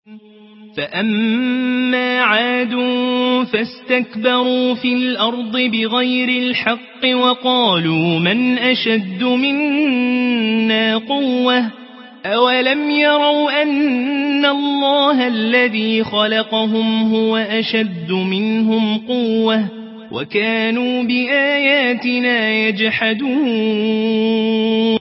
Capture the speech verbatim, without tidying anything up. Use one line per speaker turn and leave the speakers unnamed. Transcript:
فأما عاد فاستكبروا في الأرض بغير الحق وقالوا من أشد منا قوة أولم يروا أن الله الذي خلقهم هو أشد منهم قوة وكانوا بآياتنا يجحدون